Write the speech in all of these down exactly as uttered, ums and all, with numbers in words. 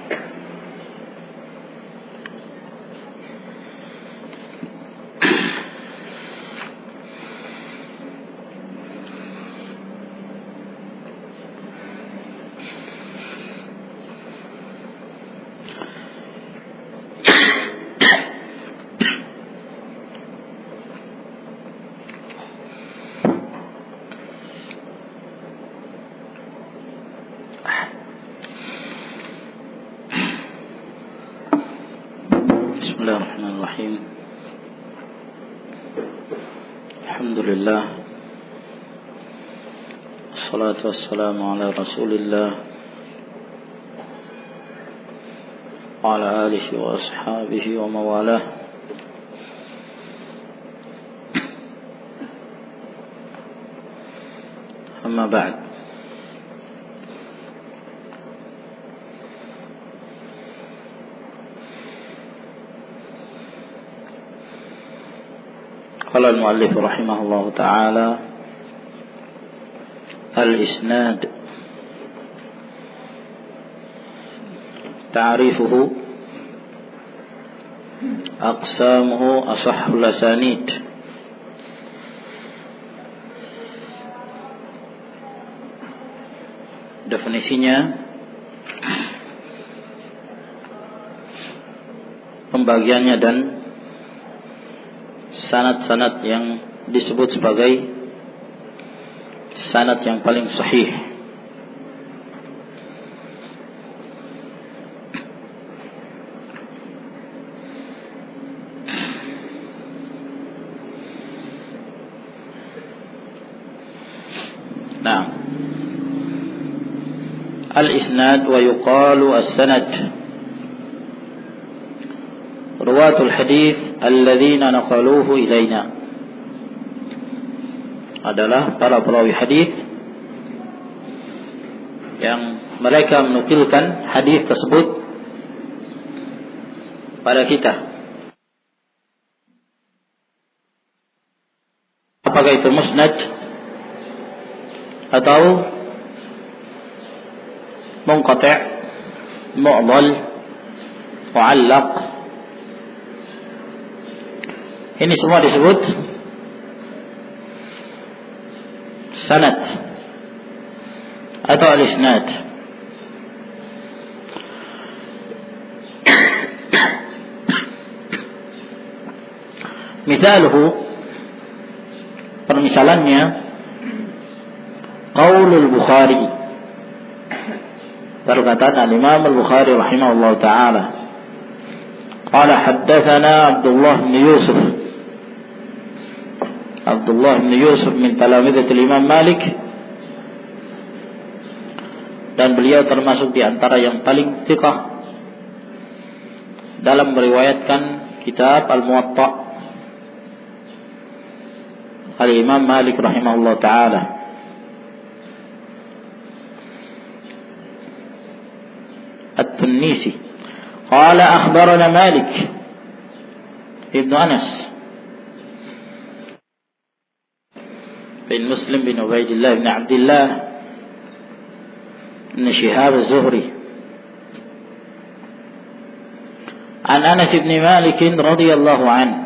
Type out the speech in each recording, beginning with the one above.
Bismillahirrahmanirrahim. Alhamdulillah. Assalatu wassalamu ala Rasulillah wa ala alihi wa ashabihi wa mawalah. Amma ba'd. Qala al-muallif rahimahullahu ta'ala al-isnad ta'rifuhu aqsamuhu asahhul asanid. Definisinya, pembagiannya dan sanad-sanad yang disebut sebagai sanad yang paling sahih. Nah, al-isnad wa yuqalu as-sanad ruwatul hadits alladzina naqaluhu ilaina, adalah para perawi hadis yang mereka menukilkan hadis tersebut pada kita. Apakah itu musnad atau munqati', mu'dhal, mu'allaq, ini semua disebut sanad atau al-isnad. Misaluhu, permisalannya, qaulul Bukhari, perkataan al-Imam al-Bukhari rahimahullah ta'ala, qala haddathana Abdullah bin Yusuf. Abdullah bin Yusuf min talamizatil Imam Malik, dan beliau termasuk di antara yang paling thiqah dalam meriwayatkan kitab Al-Muwatta Al-Imam Malik rahimahullah ta'ala. At-Tunisi qala akhbarana Malik ibn Anas bin Muslim bin Ubaidillah bin Abdullah bin Shihab az-Zuhri an Anas bin Malik radhiyallahu anhu,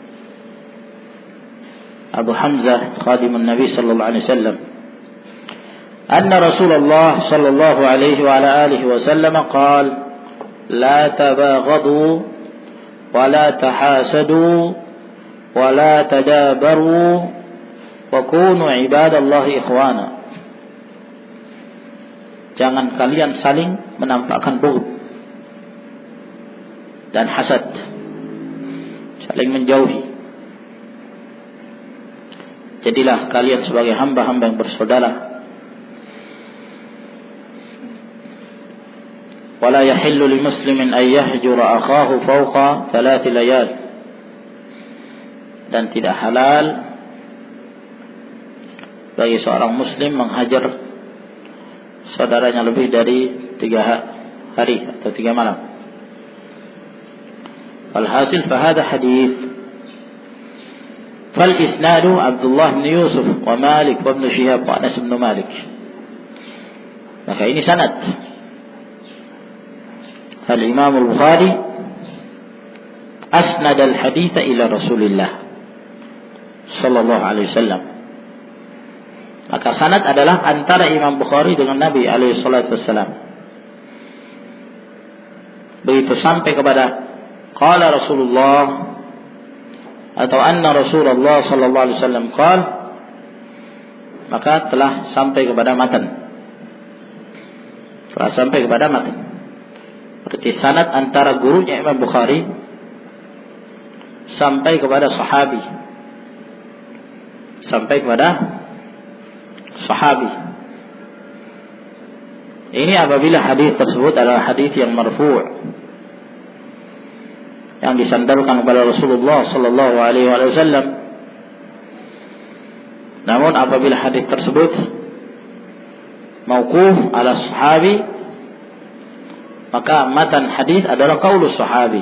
Abu Hamzah khadimun Nabi sallallahu alaihi wasallam, anna Rasulullah sallallahu alaihi wa ala alihi wasallam qala la tabaghadu wa la tahasadu wa la tadabaru wa kunu ibadallahi ikhwana. Jangan kalian saling menampakkan bughd dan hasad, saling menjauhi. Jadilah kalian sebagai hamba-hamba yang bersaudara. Wala yahillu limuslimin an yahjura akhahu fawqa thalath layal, dan tidak halal bagi seorang muslim menghajar saudaranya lebih dari tiga hari atau tiga malam. Alhasil fahada hadith fal isnadu Abdullah bin Yusuf wa Malik wa Ibn Shihab wa Anas bin Malik. Maka ini sanad. Al-Imam Al-Bukhari asnad al-hadits ila Rasulillah sallallahu alaihi wasallam. Maka sanad adalah antara Imam Bukhari dengan Nabi alaihi salatu wasallam. Begitu sampai kepada qala Rasulullah atau anna Rasulullah sallallahu alaihi wasallam qala, maka telah sampai kepada matan. Telah sampai kepada matan. Berarti sanad antara gurunya Imam Bukhari sampai kepada sahabi. Sampai kepada sahabi. Ini apabila hadis tersebut adalah hadis yang marfu', yang disandarkan kepada Rasulullah sallallahu alaihi wasallam. Namun apabila hadis tersebut mauquf ala sahabi, maka matan hadis adalah qaulus sahabi.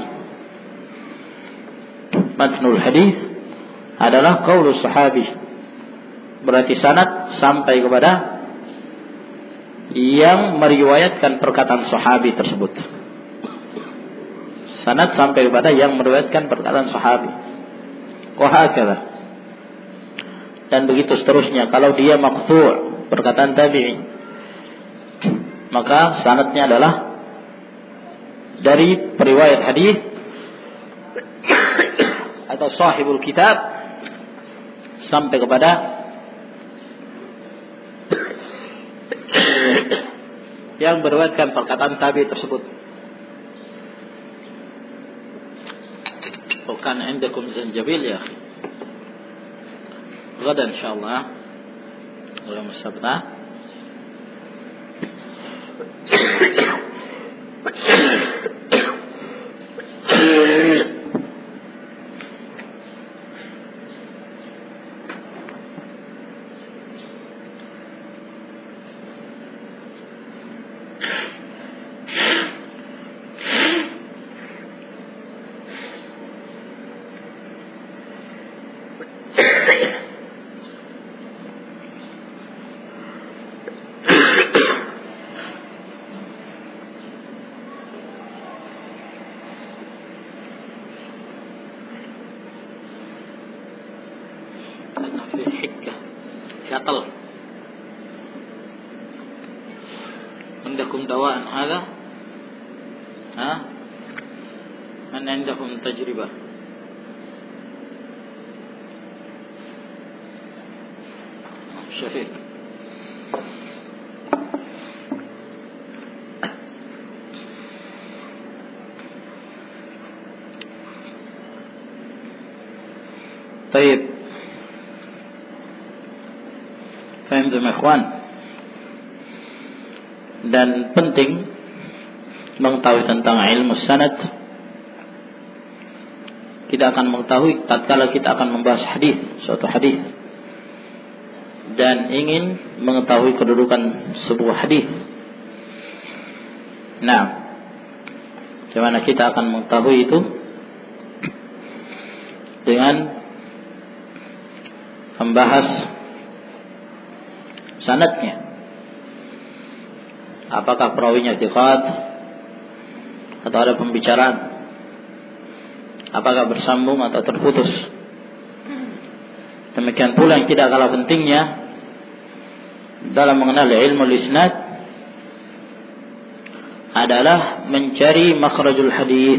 Matnul hadis adalah qaulus sahabi. Berarti sanad sampai kepada yang meriwayatkan perkataan sahabi tersebut. Sanad sampai kepada yang meriwayatkan perkataan sahabi. Wa hakadha. Dan begitu seterusnya. Kalau dia maqtu' perkataan tabi'i, maka sanadnya adalah dari periwayat hadis atau sahibul kitab sampai kepada yang meriwayatkan perkataan tabi tersebut. Bukan عندكم زنجبيل يا أخي غدا إن شاء الله يوم السبت. عندكم دواء هذا؟ ها؟ من عندكم تجربة؟ شفيق طيب فهمتم يا إخوان. Dan penting mengetahui tentang ilmu sanad. Kita akan mengetahui tatkala kita akan membahas hadis, suatu hadis, dan ingin mengetahui kedudukan sebuah hadis. Nah, bagaimana kita akan mengetahui itu? Dengan membahas sanadnya. Apakah perawinya thiqat atau ada pembicaraan? Apakah bersambung atau terputus? Demikian pula yang tidak kalah pentingnya dalam mengenal ilmu isnad adalah mencari makhrajul hadis.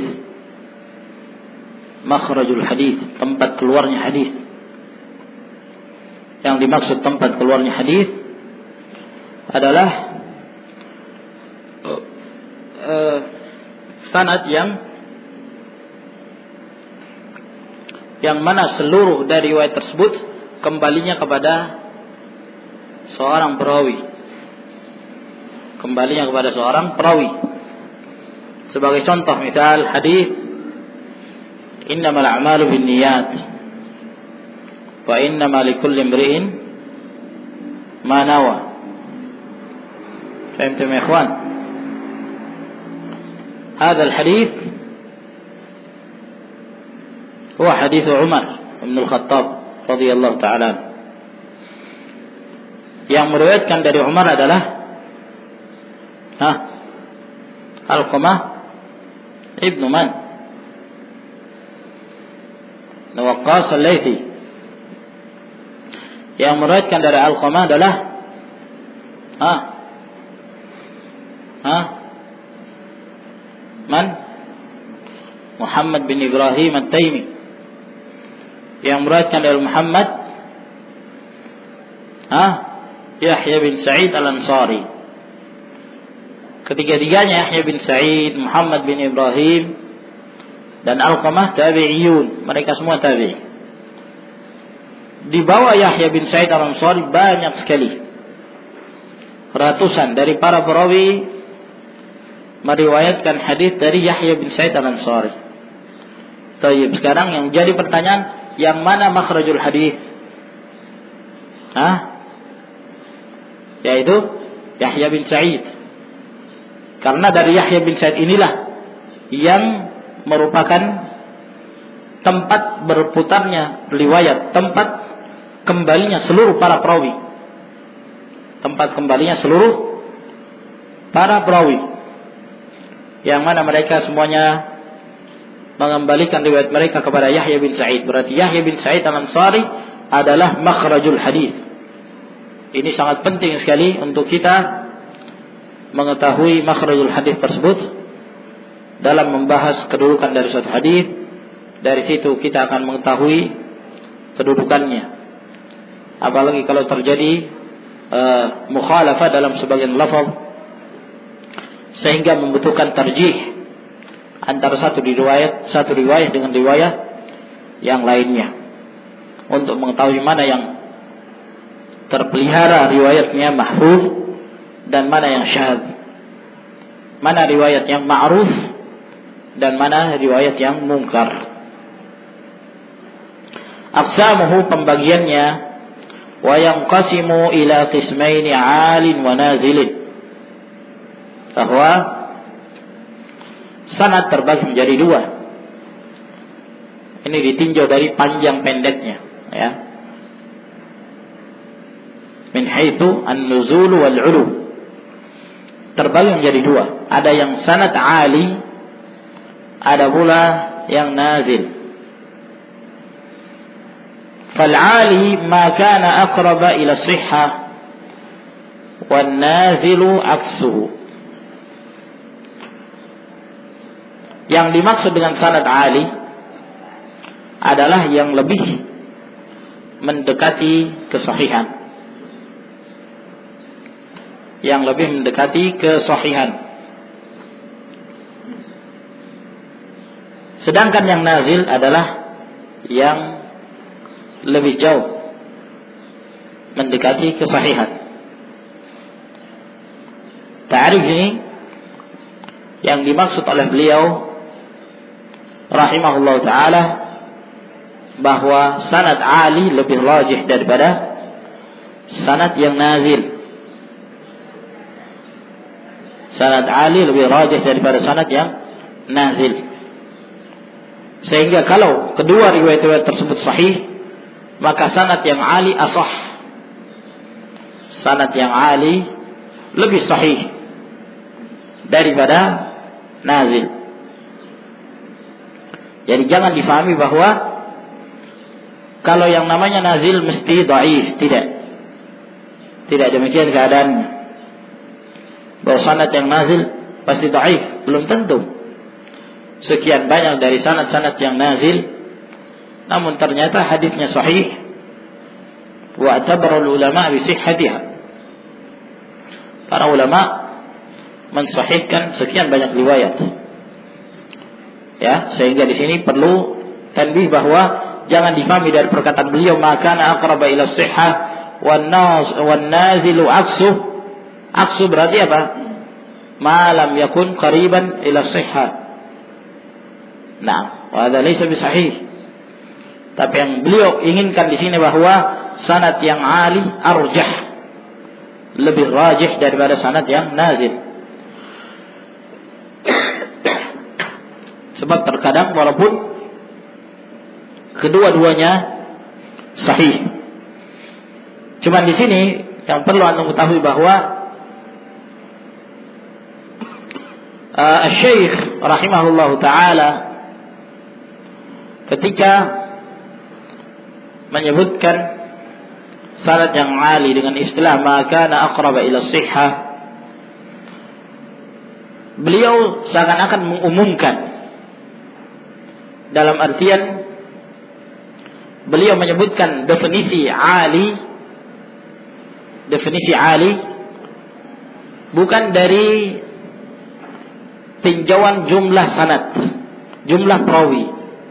Makhrajul hadis, tempat keluarnya hadis. Yang dimaksud tempat keluarnya hadis adalah Uh, sanad yang yang mana seluruh dari riwayat tersebut kembalinya kepada seorang perawi, kembalinya kepada seorang perawi. Sebagai contoh, misal hadis innamal a'malu binniyat wa innamal likulli imri'in ma nawa. Fahimtum ya ikhwan? هذا الحديث هو حديث عمر بن الخطاب رضي الله تعالى. Yang meriwayatkan dari Umar adalah ha? Alqamah Ibnu man? Waqqas al-Laythi. Yang meriwayatkan dari Alqamah adalah ha? Ha? Man? Muhammad bin Ibrahim At-Taimi. Yang meriwayatkan dari Muhammad ha? Yahya bin Sa'id Al-Ansari. Ketiga-tiganya Yahya bin Sa'id, Muhammad bin Ibrahim dan Alqamah tabi'iyun. Mereka semua tabi'i. Di bawah Yahya bin Sa'id Al-Ansari banyak sekali, ratusan dari para perawi meriwayatkan hadis dari Yahya bin Sa'id Al-Ansari. Tayyib, sekarang yang jadi pertanyaan, yang mana makhrajul hadis? Hah? Yaitu Yahya bin Sa'id. Karena dari Yahya bin Sa'id inilah yang merupakan tempat berputarnya riwayat, tempat kembalinya seluruh para perawi. Tempat kembalinya seluruh para perawi. Yang mana mereka semuanya mengembalikan riwayat mereka kepada Yahya bin Sa'id. Berarti Yahya bin Sa'id Al-Ansari adalah makhrajul hadis. Ini sangat penting sekali untuk kita mengetahui makhrajul hadis tersebut dalam membahas kedudukan dari suatu hadis. Dari situ kita akan mengetahui kedudukannya. Apalagi kalau terjadi uh, mukhalafah dalam sebagian lafaz sehingga membutuhkan tarjih antara satu riwayat satu riwayat dengan riwayat yang lainnya untuk mengetahui mana yang terpelihara riwayatnya mahfuz dan mana yang syadz, mana riwayat yang ma'ruf dan mana riwayat yang mungkar. Aqsamuhu, pembagiannya, wa yanqasimu ila qismaini 'alin wa nazilin. Bahwa sanad terbagi menjadi dua. Ini ditinjau dari panjang pendeknya, ya. Min haitsu an-nuzul wal 'ulu. Terbagi menjadi dua. Ada yang sanad 'ali, ada pula yang nazil. Fal-'ali ma kana aqraba ila sihhah wan nazilu aksuhu. Yang dimaksud dengan sanad 'ali adalah yang lebih mendekati kesahihan. Yang lebih mendekati kesahihan. Sedangkan yang nazil adalah yang lebih jauh mendekati kesahihan. Ta'rif ini yang dimaksud oleh beliau rahimahullah ta'ala bahwa sanad 'ali lebih rajih daripada sanad yang nazil. Sanad 'ali lebih rajih daripada sanad yang nazil. Sehingga kalau kedua riwayat-riwayat tersebut sahih, maka sanad yang 'ali asah. Sanad yang 'ali lebih sahih daripada nazil. Jadi jangan difahami bahwa kalau yang namanya nazil mesti dhaif, tidak. Tidak demikian keadaannya. Bahwa sanad yang nazil pasti dhaif, belum tentu. Sekian banyak dari sanad-sanad yang nazil, namun ternyata hadisnya sahih. Wa atabarul ulama bi sihhatiha. Para ulama mensahihkan sekian banyak riwayat. Ya, sehingga di sini perlu tanbih bahwa jangan difahami dari perkataan beliau maka ana aqraba ila sihhah wan nas wan nazilu aksu. Aksu berarti apa? Ma lam yakun qariban ila sihhah. Nah, wa hadza laysa bisahih. Tapi yang beliau inginkan di sini bahwa sanad yang 'ali arjah, lebih rajih daripada sanad yang nazil. Sebab terkadang walaupun kedua-duanya sahih, cuman di sini yang perlu anda ketahui bahwa uh, Syekh rahimahullahu taala ketika menyebutkan sanad yang ali dengan istilah maka na aqraba ila sihhah, beliau seakan-akan mengumumkan, dalam artian beliau menyebutkan definisi ali, definisi ali bukan dari tinjauan jumlah sanad, jumlah perawi,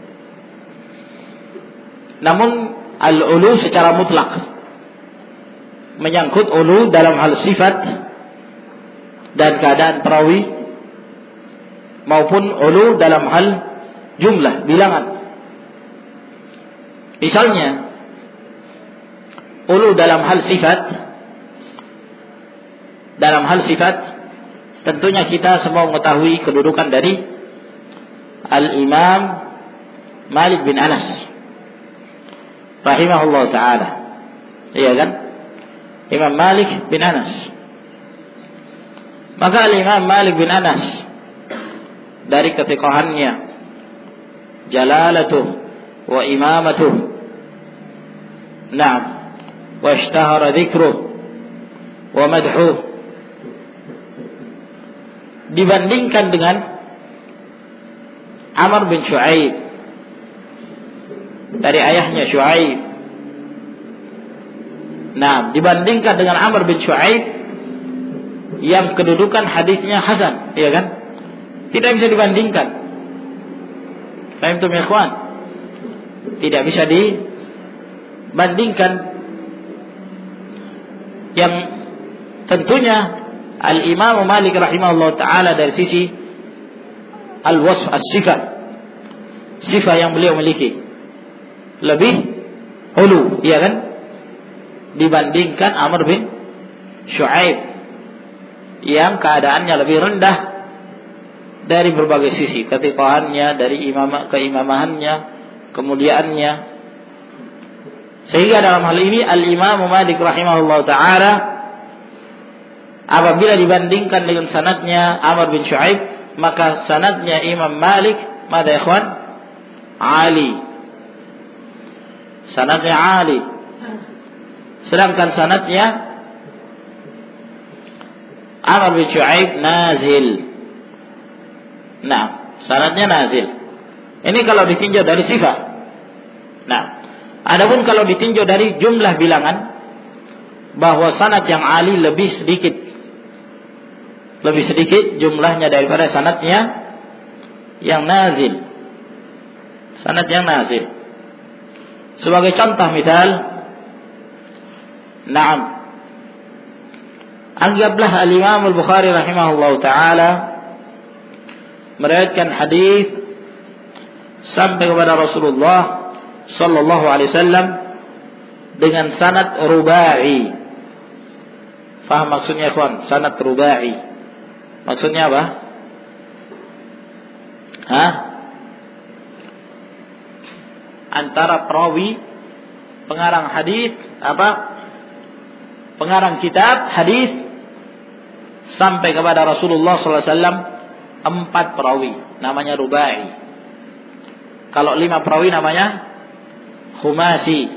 namun al-ulu secara mutlak, menyangkut ulu dalam hal sifat dan keadaan perawi, maupun ulu dalam hal jumlah bilangan. Misalnya ulu dalam hal sifat, dalam hal sifat tentunya kita semua mengetahui kedudukan dari Al-Imam Malik bin Anas rahimahullah ta'ala, iya kan? Imam Malik bin Anas. Maka Imam Malik bin Anas dari ketiqahannya, jalalatuh wa imamatuh, na'am, wa ishtahara dzikruh wa madhuh, dibandingkan dengan Amr bin Shu'aib dari ayahnya Shu'aib. Nah, dibandingkan dengan Amr bin Shu'aib yang kedudukan hadisnya hasan, ya kan? Tidak bisa dibandingkan. Fahimtum ya ikhwan? Tidak bisa dibandingkan. Yang tentunya Al-Imam Malik rahimahullah ta'ala dari sisi al-wasf as-sifah, sifah yang beliau miliki lebih ulu, ya kan? Dibandingkan Amr bin Shu'aib yang keadaannya lebih rendah dari berbagai sisi, ketiqahannya, dari imam keimamahannya, kemuliaannya. Sehingga dalam hal ini Al-Imam Malik rahimahullah ta'ala apabila dibandingkan dengan sanadnya Amr bin Shu'aib, maka sanadnya Imam Malik mada ikhwan? Ali. Sanadnya Ali. Sedangkan sanadnya Amr bin Shu'aib nazil. Nah, sanadnya nazil. Ini kalau ditinjau dari sifat. Nah, adapun kalau ditinjau dari jumlah bilangan, bahwa sanad yang ali lebih sedikit, lebih sedikit jumlahnya daripada sanadnya yang nazil. Sanad yang nazil. Sebagai contoh misal, na'am, anggaplah Al-Imam Al-Bukhari rahimahullah ta'ala meriwayatkan hadis sampai kepada Rasulullah sallallahu alaihi wasallam dengan sanad rubai. Faham maksudnya ikhwan? Sanad rubai maksudnya apa? Hah? Antara perawi pengarang hadis apa? Pengarang kitab hadis sampai kepada Rasulullah sallallahu alaihi wasallam empat perawi, namanya rubai. Kalau lima perawi namanya khumasi.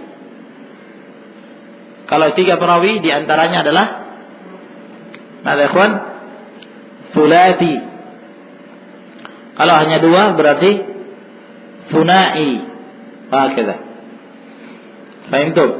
Kalau tiga perawi diantaranya adalah nada ikhwan thulati. Kalau hanya dua berarti thunai. Hakeza. Fahim tuh?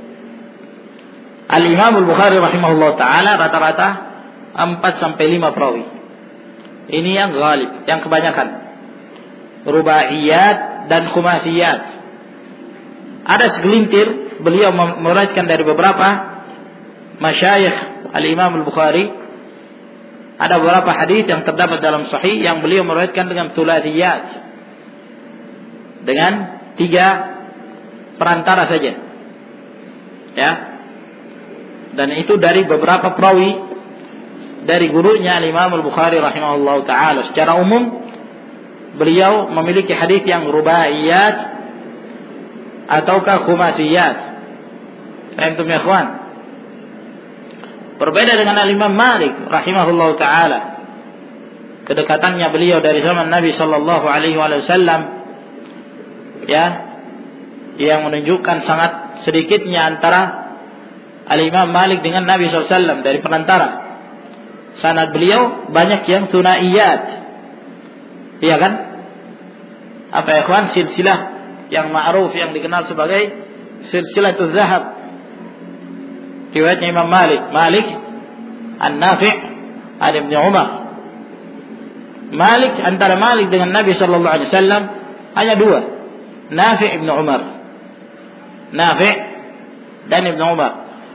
Al-Imam Al-Bukhari rahimahullah ta'ala rata-rata empat sampai lima perawi. Ini yang ghalib, yang kebanyakan. Rubaiyat dan khumasiyat. Ada segelintir beliau meriwayatkan dari beberapa masyayikh Al-Imam Al-Bukhari. Ada beberapa hadis yang terdapat dalam sahih yang beliau meriwayatkan dengan thulatiyat, dengan tiga perantara saja. Ya. Dan itu dari beberapa perawi dari gurunya Al-Imam Al-Bukhari rahimahullah ta'ala. Secara umum beliau memiliki hadis yang rubaiyat ataukah khumasiyat. Fahimtum ya ikhwan? Berbeda dengan Al-Imam Malik rahimahullah ta'ala. kedekatannya beliau dari zaman Nabi sallallahu alaihi wasallam, ya, yang menunjukkan sangat sedikitnya antara Al-Imam Malik dengan Nabi sallallahu alaihi wasallam dari perantara. Sanad beliau banyak yang thunaiyat, iya kan? Apa ya ikhwan, silsilah yang ma'ruf yang dikenal sebagai silsilatul zahab. Riwayatnya Imam Malik, Malik An-Nafi' an Ibn Umar. Malik, antara Malik dengan Nabi sallallahu alaihi wasallam hanya dua, Nafi' Ibn Umar. Nafi' dan Ibn Umar.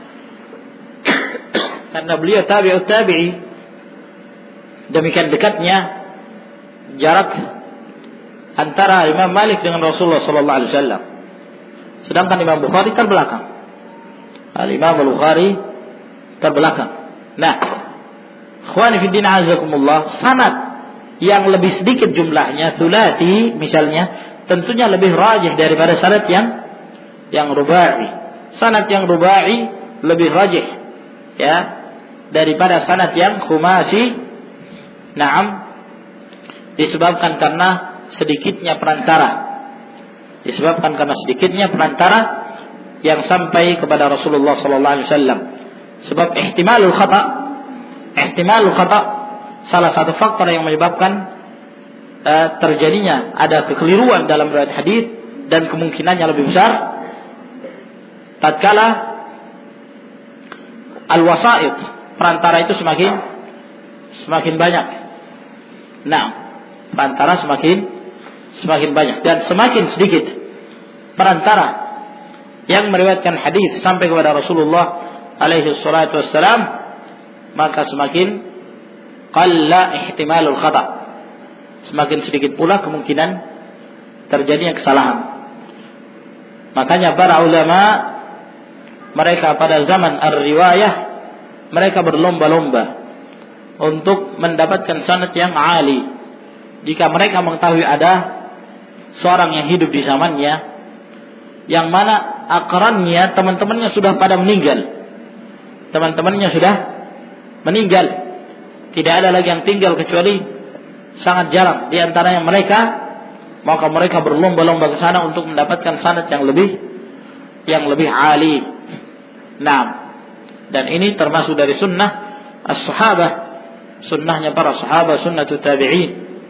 Karena beliau tabi'ut tabi'i, demikian dekatnya jarak antara Imam Malik dengan Rasulullah sallallahu alaihi wasallam. Sedangkan Imam Bukhari terbelakang. Al-Imam Al-Bukhari terbelakang. Nah, ikhwani fi din azakumullah, sanad yang lebih sedikit jumlahnya, thulati misalnya, tentunya lebih rajih daripada sanad yang yang rubai. Sanad yang rubai lebih rajih, ya, daripada sanad yang khumasi. Naam, disebabkan karena sedikitnya perantara. Disebabkan karena sedikitnya perantara yang sampai kepada Rasulullah sallallahu alaihi wasallam. Sebab ihtimalul khata, ihtimalul khata salah satu faktor yang menyebabkan uh, terjadinya ada kekeliruan dalam riwayat hadis, dan kemungkinannya lebih besar tatkala al-wasa'id, perantara itu semakin semakin banyak. Nah, perantara semakin semakin banyak, dan semakin sedikit perantara yang meriwayatkan hadis sampai kepada Rasulullah alaihi salatu wassalam, maka semakin qalla ihtimalul khata, semakin sedikit pula kemungkinan terjadinya kesalahan. Makanya para ulama, mereka pada zaman ar-riwayah, mereka berlomba-lomba untuk mendapatkan sanad yang ali. Jika mereka mengetahui ada seorang yang hidup di zamannya, yang mana akrannya, teman-temannya sudah pada meninggal, teman-temannya sudah meninggal, tidak ada lagi yang tinggal kecuali sangat jarang di antaranya mereka, maka mereka berlomba-lomba ke sana untuk mendapatkan sanad yang lebih yang lebih ali. Nah, dan ini termasuk dari sunnah as-sahabah, sunnahnya para sahabat, sunnatut tabi'in,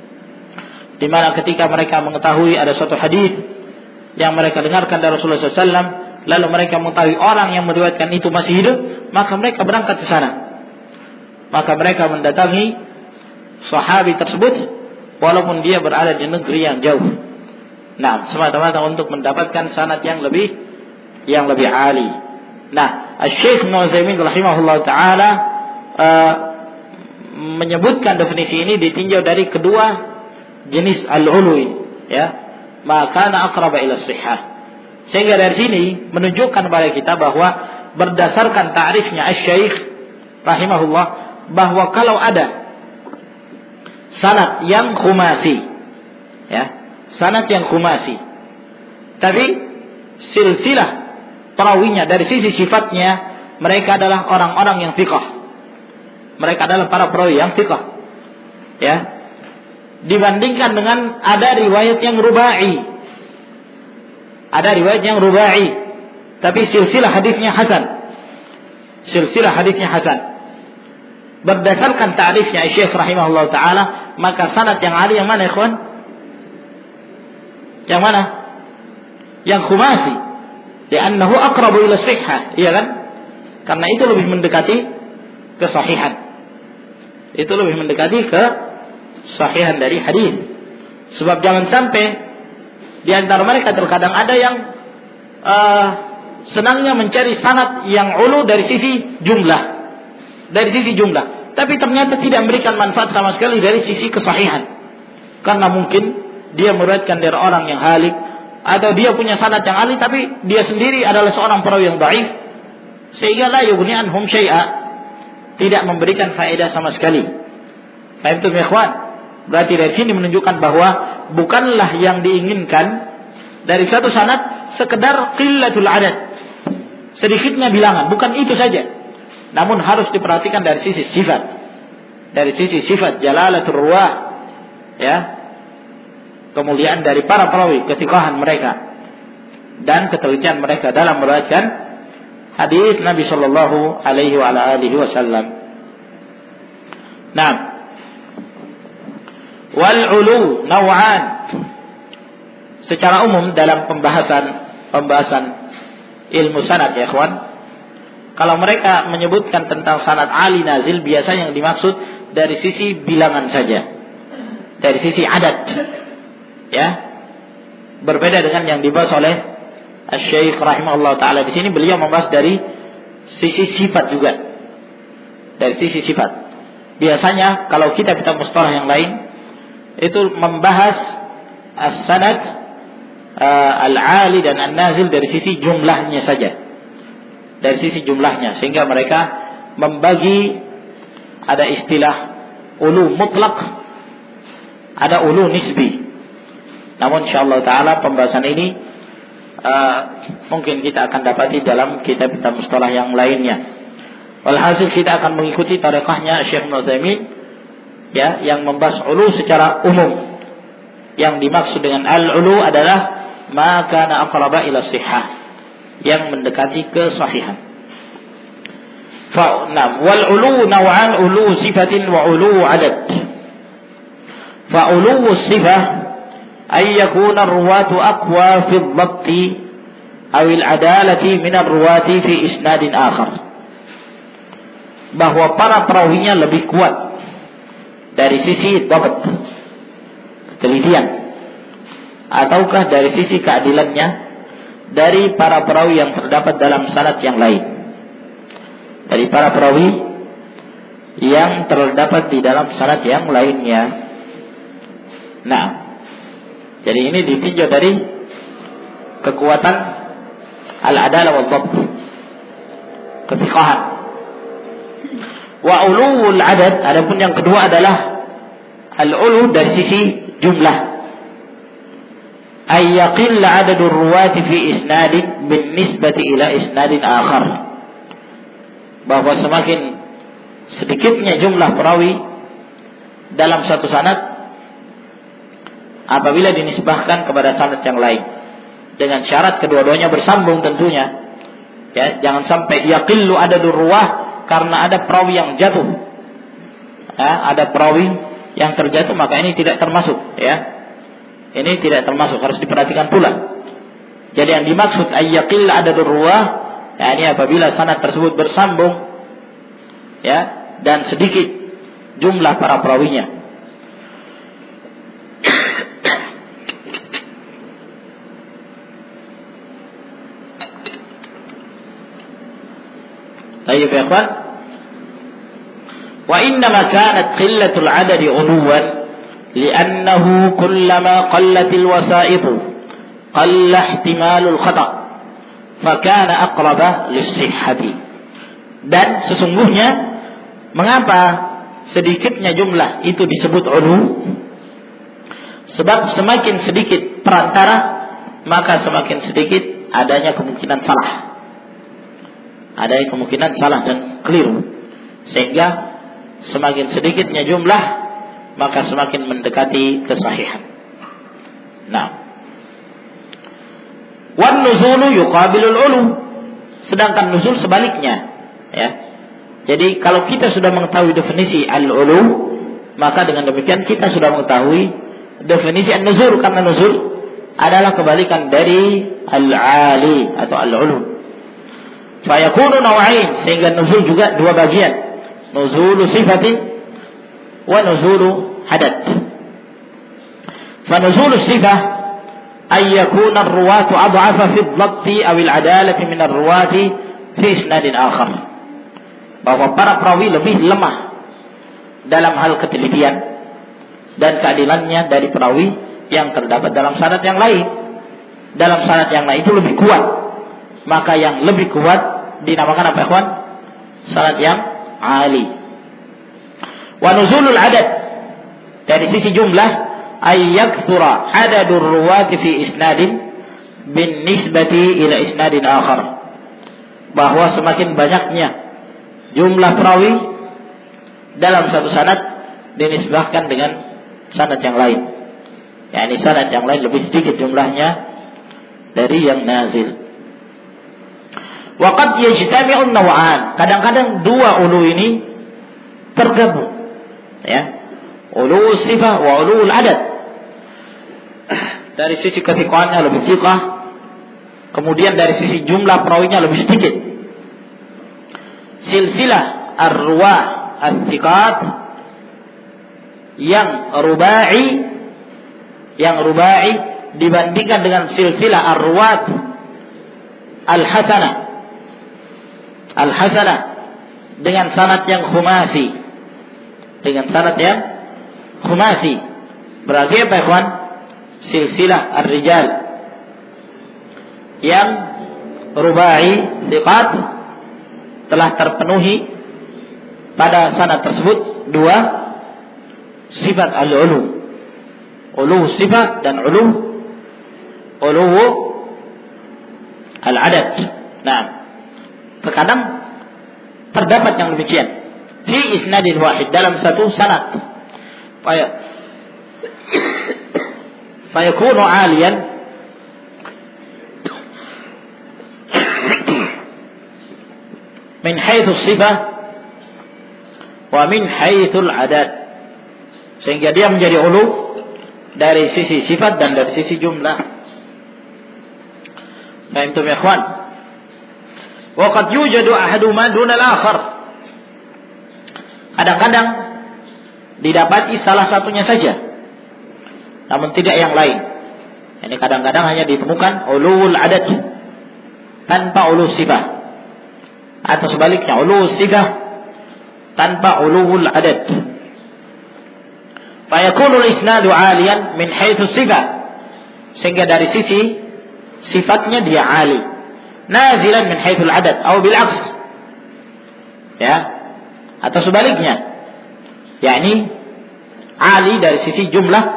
di mana ketika mereka mengetahui ada suatu hadis yang mereka dengarkan dari Rasulullah sallallahu alaihi wasallam, lalu mereka mengetahui orang yang meriwayatkan itu masih hidup, maka mereka berangkat ke sana. Maka mereka mendatangi sahabi tersebut walaupun dia berada di negeri yang jauh. Nah, semata-mata untuk mendapatkan sanad yang lebih yang lebih ali. Nah, Asy-Syaikh Ibnu Utsaimin rahimahullah taala uh, menyebutkan definisi ini ditinjau dari kedua jenis al-ulwi, ya, maka na aqraba ila sihhah. Sehingga dari sini menunjukkan kepada kita bahwa berdasarkan ta'rifnya Asy-Syaikh rahimahullah, bahwa kalau ada sanad yang khumasi, ya, sanad yang khumasi, tapi silsilah perawinya dari sisi sifatnya mereka adalah orang-orang yang thiqah, mereka adalah para perawi yang thiqah, ya, dibandingkan dengan ada riwayat yang rubai, ada riwayat yang rubai, tapi silsilah hadisnya hasan, silsilah hadisnya hasan. Berdasarkan ta'rifnya Syekh rahimahullah taala, maka sanad yang ali yang mana, ikhwan? Yang mana? Yang khumasi, li'annahu aqrabu ila sihhah, iya kan? Karena itu lebih mendekati kesahihan. Itu lebih mendekati ke sahihan dari hadis. Sebab jangan sampai di antara mereka terkadang ada yang uh, senangnya mencari sanad yang ulu dari sisi jumlah, dari sisi jumlah, tapi ternyata tidak memberikan manfaat sama sekali dari sisi kesahihan. Karena mungkin dia meriwayatkan dari orang yang halik, atau dia punya sanad yang ali tapi dia sendiri adalah seorang perawi yang dhaif, sehingga la yughni anhum syai'a, tidak memberikan faedah sama sekali. Faham tu ikhwan? Berarti dari sini menunjukkan bahwa bukanlah yang diinginkan dari satu sanad sekedar qillatul adad, sedikitnya bilangan, bukan itu saja. Namun harus diperhatikan dari sisi sifat. dari sisi sifat jalalatul ruwah, ya, kemuliaan dari para perawi, ketikohan mereka dan ketelitian mereka dalam meriwayatkan hadis Nabi sallallahu alaihi wa alihi wasallam. Nah, wal ulu naw'an. Secara umum dalam pembahasan pembahasan ilmu sanad, ya ikhwan, kalau mereka menyebutkan tentang sanad ali nazil, biasanya yang dimaksud dari sisi bilangan saja, dari sisi adat, ya, berbeda dengan yang dibahas oleh Asy-Syaikh rahimahullah taala. Di sini beliau membahas dari sisi sifat juga, dari sisi sifat. Biasanya kalau kita kitab mustalah yang lain itu membahas as-sanad uh, al-ali dan an-nazil dari sisi jumlahnya saja, dari sisi jumlahnya, sehingga mereka membagi, ada istilah ulu mutlak, ada ulu nisbi. Namun insyaallah taala pembahasan ini uh, mungkin kita akan dapati dalam kitab-kitab mustalah yang lainnya. Walhasil kita akan mengikuti tarekahnya Syekh Ibnu Utsaimin, ya, yang membahas ulu secara umum. Yang dimaksud dengan al-ulu adalah ma kana aqraba ila sihhah, yang mendekati kesahihan. Fa nam wal ulu naw'an, ulu sifatin wa ulu adad. Fa ulu sifah ay yakuna ar-ruwatu aqwa fi ad-dhabti aw al-adalati min ar-ruwati fi isnadin akhar. Bahwa para perawinya lebih kuat dari sisi dhabt, ketelitian, ataukah dari sisi keadilannya dari para perawi yang terdapat dalam sanad yang lain, dari para perawi yang terdapat di dalam sanad yang lainnya. Nah, jadi ini ditinjau dari kekuatan al-adalah wal dhabt, ketiqahan. Wa ulul adad, adapun yang kedua adalah al-ulu dari sisi jumlah. Ay yaqilla adadur ruwati fi isnadin bin nisbati ila isnadin akhar. Bahwa semakin sedikitnya jumlah perawi dalam satu sanad apabila dinisbahkan kepada sanad yang lain, dengan syarat kedua-duanya bersambung tentunya. Ya, jangan sampai yaqillu adadur ruwah karena ada perawi yang jatuh, ya, ada perawi yang terjatuh, maka ini tidak termasuk, ya, ini tidak termasuk, harus diperhatikan pula. Jadi yang dimaksud ayyaqil adadur ruwah, ya, ini apabila sanad tersebut bersambung, ya, dan sedikit jumlah para perawinya. Baik ya ikhwan. Wa innama kanat qillatul adadi uluwan li'annahu kullama qallatil wasa'id qalla ihtimalul khata' fa kana aqraba lis-sihhati. Dan sesungguhnya mengapa sedikitnya jumlah itu disebut ulu? Sebab semakin sedikit perantara, maka semakin sedikit adanya kemungkinan salah. Ada kemungkinan salah dan keliru, sehingga semakin sedikitnya jumlah maka semakin mendekati kesahihan. Nah, wan nuzulu yuqabilul ulu, sedangkan nuzul sebaliknya, ya. Jadi kalau kita sudah mengetahui definisi al-ulu, maka dengan demikian kita sudah mengetahui definisi an-nuzul, karena nuzul adalah kebalikan dari al-ali atau al-ulu. Fayakunu naw'ain, sehingga nuzul juga dua bagian, nuzulu sifatin wa nuzulu hadad. Fa nuzulu sifah ay yakuna ar-ruwatu adhafa fi ad-dhabti aw al-adalati min ar-ruwati fi isnadin akhar. Bahwa para perawi lebih lemah dalam hal ketelitian dan keadilannya dari perawi yang terdapat dalam sanad yang lain. Dalam sanad yang lain itu lebih kuat. Maka yang lebih kuat dinamakan apa, ikhwan? Sanad yang ali. Wa nuzulul adad, dari sisi jumlah, ay yakthura adadur ruwati fi isnadin bin nisbati ila isnadin akhar. Bahwa semakin banyaknya jumlah perawi dalam satu sanad dinisbahkan dengan sanad yang lain. yakni sanad yang lain lebih sedikit jumlahnya dari yang nazil. Wa qad yajtami'u an-naw'an. Kadang-kadang dua ulu ini tergabung. Ya. Ulu sifah wa ulu al-adad. Dari sisi ketiqaannya lebih thiqah, kemudian dari sisi jumlah perawinya lebih sedikit. Silsilah ar-ruwah al-thiqat yang rubai, yang rubai dibandingkan dengan silsilah ar-ruwat al-hasanah, al-hasanah dengan sanad yang khumasi, dengan sanad yang khumasi. Berarti apa ya kawan? Silsilah ar-rijal yang rubai thiqat telah terpenuhi pada sanad tersebut dua sifat al-ulu, ulu sifat dan ulu ulu al-adad. Nah, terkadang terdapat yang demikian fi isnadin wahid, dalam satu sanad. Fayakunu aliyan min haitsu sifah wa min haitsu al-adad, sehingga dia menjadi ulu dari sisi sifat dan dari sisi jumlah. Fahimtum ya ikhwan? Wa qad yujadu ahaduhuma duna al-akhar. Kadang-kadang didapati salah satunya saja, namun tidak yang lain. Ini kadang-kadang hanya ditemukan ulul adad tanpa ulul sifah, atau sebaliknya ulul sifah tanpa ulul adad. Fayakunu al-isnadu 'aliyan min haitsu sifah, sehingga dari sisi sifatnya dia ali, nazilan min haitsu al-adad, atau bil aks, ya, atau sebaliknya, yakni ali dari sisi jumlah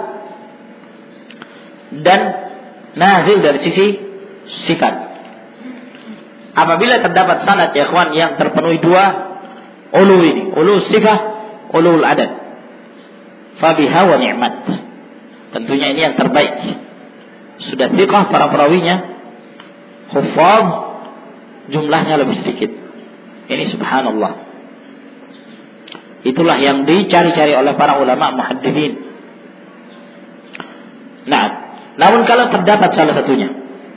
dan nazil dari sisi sifat. Apabila terdapat sanad ya ikhwan yang terpenuhi dua ulu ini, ulu sifah, ulul adad, fabiha wa ni'mat, tentunya ini yang terbaik. Sudah thiqah para perawinya, huffaz, jumlahnya lebih sedikit. Ini subhanallah. Itulah yang dicari-cari oleh para ulama muhadditsin. Nah, namun kalau terdapat salah satunya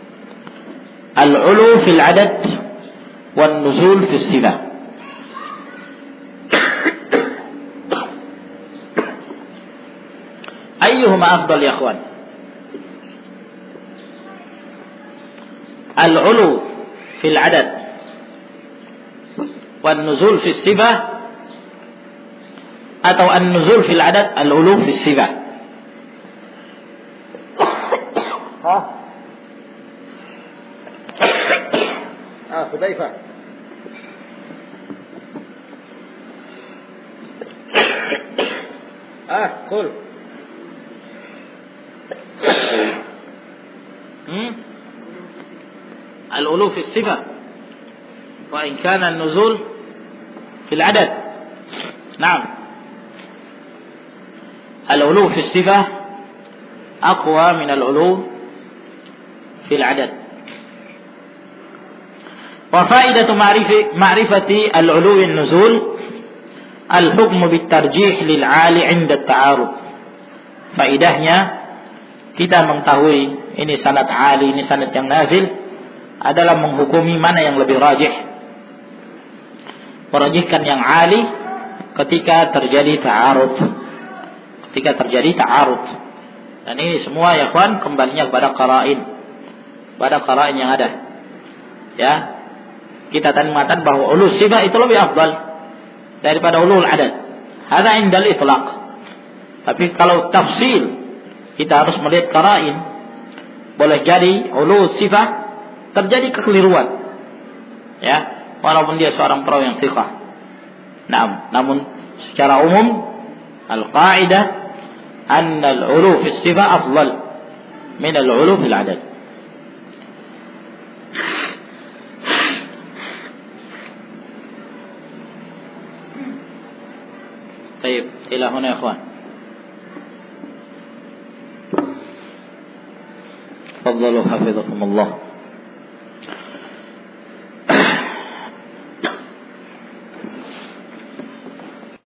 al-ulu fil adad wan nuzul fis sifah, ayyuhuma afdal ya ikhwan? Al-ulu fil adad wan nuzul fis sifah, atau an-nuzul fil adad al-ulu fis sifah? ها اه حذيفة اه قل الألوف في الصفة وإن كان النزول في العدد. نعم، الألوف في الصفة أقوى من الألوف في العدد. وفائدة معرفة معرفة العلو والنزول الحكم بالترجيح للعالي عند التعارض. Faidahnya kita mengetahui ini sanad ali, ini sanad yang nazil, adalah menghukumi mana yang lebih rajih. Merajihkan yang ali ketika terjadi ta'arud, ketika terjadi ta'arud. Dan ini semua ya kawan kembalinya kepada qara'in, pada qara'in yang ada. Ya, kita tadi mengatakan bahwa ulul sifah itu lebih afdal daripada ulul adad. Hada indal itlaq. Tapi kalau tafsil kita harus melihat qara'in. Boleh jadi ulul sifah terjadi kekeliruan, ya, walaupun dia seorang perawi yang thiqah. Nah, namun secara umum al-qa'idah anna al-ulu fi sifah afdal min al-ulu fil adad. إلى هنا يا إخوان. تفضلوا حفظكم الله.